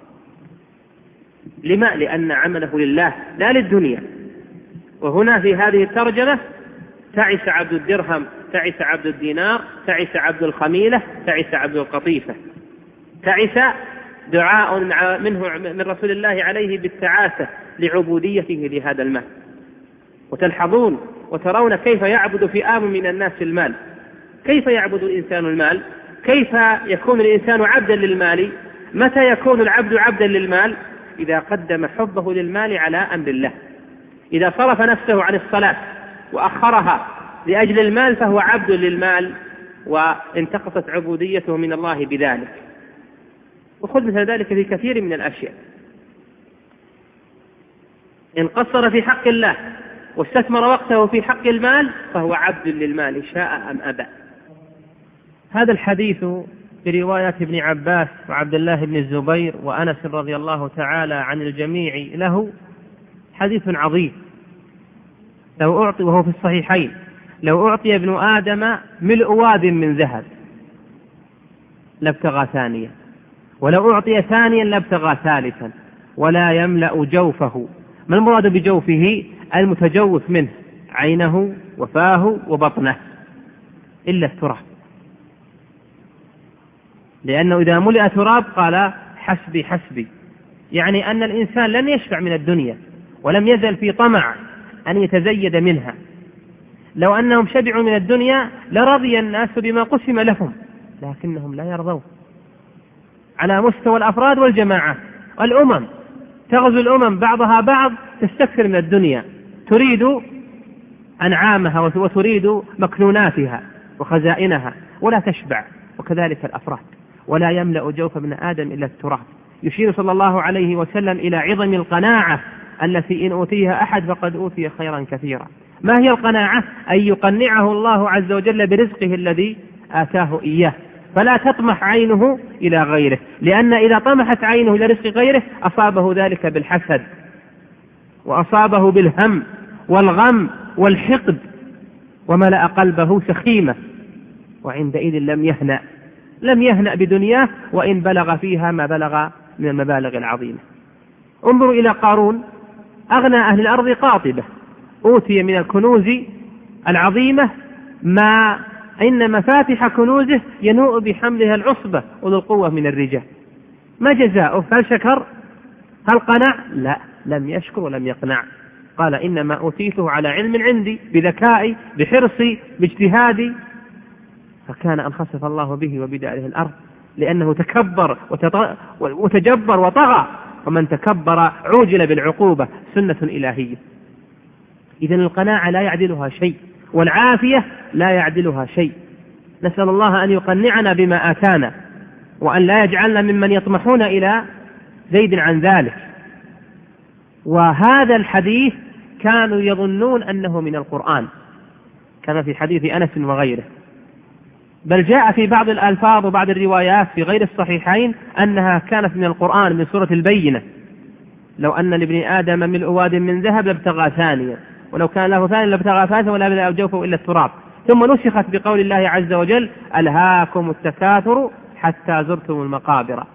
لما؟ لأن عمله لله لا للدنيا. وهنا في هذه الترجمة تعس عبد الدرهم، تعس عبد الدينار، تعس عبد الخميلة، تعس عبد القطيفة. تعس دعاء من رسول الله عليه بالتعاسة لعبوديته لهذا المال. وتلحظون وترون كيف يعبد فئام من الناس المال. كيف يعبد الإنسان المال؟ كيف يكون الإنسان عبدا للمال؟ متى يكون العبد عبدا للمال؟ إذا قدم حبه للمال على أمر الله. إذا صرف نفسه عن الصلاة وأخرها لأجل المال فهو عبد للمال، وانتقصت عبوديته من الله بذلك. وخذ مثل ذلك في كثير من الأشياء. إن قصر في حق الله واستثمر وقته في حق المال فهو عبد للمال شاء أم أبى. هذا الحديث برواية ابن عباس وعبد الله بن الزبير وأنس رضي الله تعالى عن الجميع له حديث عظيم. لو أعطي، وهو في الصحيحين، لو أعطي ابن آدم ملء واد من ذهب لابتغى ثانية، ولو أعطي ثانيا لابتغى ثالثا، ولا يملأ جوفه. ما المراد بجوفه؟ المتجوف منه، عينه وفاه وبطنه، إلا التراب، لأنه إذا ملئ تراب قال حسبي حسبي، يعني أن الإنسان لن يشبع من الدنيا ولم يزل في طمع أن يتزيد منها. لو أنهم شبعوا من الدنيا لرضي الناس بما قسم لهم، لكنهم لا يرضون. على مستوى الأفراد والجماعات والأمم، تغزو الأمم بعضها بعض، تستكثر من الدنيا، تريد أنعامها وتريد مكنوناتها وخزائنها ولا تشبع. وكذلك الأفراد، ولا يملأ جوف ابن آدم إلا التراب. يشير صلى الله عليه وسلم إلى عظم القناعة التي إن أوتيها أحد فقد أوتي خيرا كثيرا. ما هي القناعة؟ أن يقنعه الله عز وجل برزقه الذي آتاه إياه، فلا تطمح عينه إلى غيره، لأن إذا طمحت عينه إلى رزق غيره أصابه ذلك بالحسد، وأصابه بالهم والغم والحقد، وملأ قلبه سخيمة، وعندئذ لم يهنأ بدنياه، وإن بلغ فيها ما بلغ من المبالغ العظيمة. انظروا إلى قارون، أغنى أهل الأرض قاطبة، أوتي من الكنوز العظيمة ما إن مفاتح كنوزه ينوء بحملها العصبة أولو القوة من الرجال. ما جزاؤه؟ هل شكر؟ هل قنع؟ لا، لم يشكر ولم يقنع. قال إنما أوتيته على علم عندي، بذكائي، بحرصي، باجتهادي. فكان أن خسف الله به وبداره الأرض، لأنه تكبر وتجبر وطغى، ومن تكبر عوجل بالعقوبة، سنة إلهية. إذن القناعة لا يعدلها شيء، والعافية لا يعدلها شيء. نسأل الله أن يقنعنا بما آتانا، وأن لا يجعلنا ممن يطمحون إلى زيد عن ذلك. وهذا الحديث كانوا يظنون أنه من القرآن، كما في حديث أنس وغيره، بل جاء في بعض الألفاظ وبعض الروايات في غير الصحيحين أنها كانت من القرآن، من سورة البينة: لو أن لابن آدم ملء واد من ذهب لابتغى ثانيا، ولو كان له ثانيا لابتغى ثالثا، ولا يملأ جوفه إلا التراب. ثم نسخت بقول الله عز وجل: ألهاكم التكاثر حتى زرتم المقابر.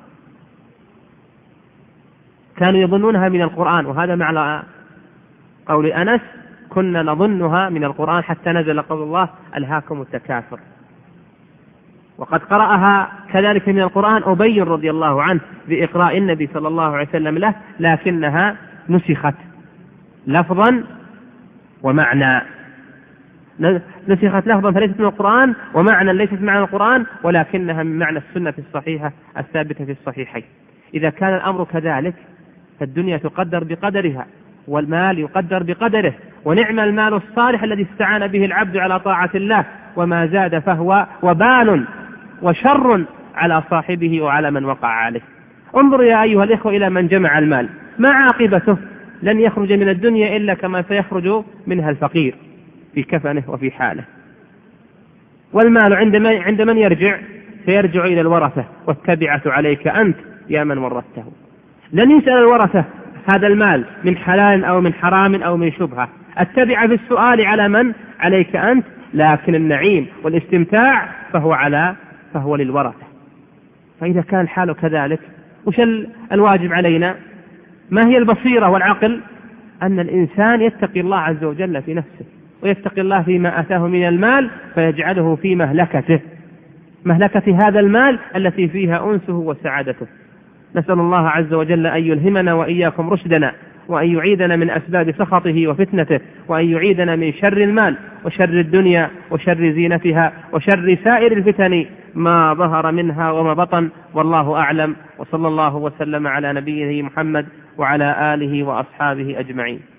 كانوا يظنونها من القرآن، وهذا معنى قول أنس: كنا نظنها من القرآن حتى نزل قول الله: ألهاكم التكاثر. وقد قرأها كذلك من القرآن أبي رضي الله عنه بإقراء النبي صلى الله عليه وسلم له، لكنها نسخت لفظا ومعنى، نسخت لفظا فليست من القرآن، ومعنى ليست معنى القرآن، ولكنها من معنى السنة الصحيحة الثابتة في الصحيحين. إذا كان الأمر كذلك فالدنيا تقدر بقدرها، والمال يقدر بقدره، ونعم المال الصالح الذي استعان به العبد على طاعة الله، وما زاد فهو وبال وشر على صاحبه وعلى من وقع عليه. انظر يا أيها الإخوة إلى من جمع المال، ما عاقبته؟ لن يخرج من الدنيا إلا كما سيخرج منها الفقير في كفنه وفي حاله. والمال عند من يرجع؟ سيرجع إلى الورثة: والتبعة عليك أنت يا من ورثته. لن يسأل الورثة هذا المال من حلال أو من حرام أو من شبهة. التبع في السؤال على من؟ عليك أنت، لكن النعيم والاستمتاع فهو للورثة. فإذا كان الحال كذلك وش الواجب علينا؟ ما هي البصيرة والعقل؟ أن الإنسان يتقي الله عز وجل في نفسه، ويتقي الله فيما آتاه من المال فيجعله في مهلكة هذا المال التي فيها أنسه وسعادته. نسأل الله عز وجل أن يلهمنا وإياكم رشدنا، وأن يعيدنا من أسباب سخطه وفتنته، وأن يعيدنا من شر المال وشر الدنيا وشر زينتها وشر سائر الفتن ما ظهر منها وما بطن. والله أعلم، وصلى الله وسلم على نبيه محمد وعلى آله وأصحابه أجمعين.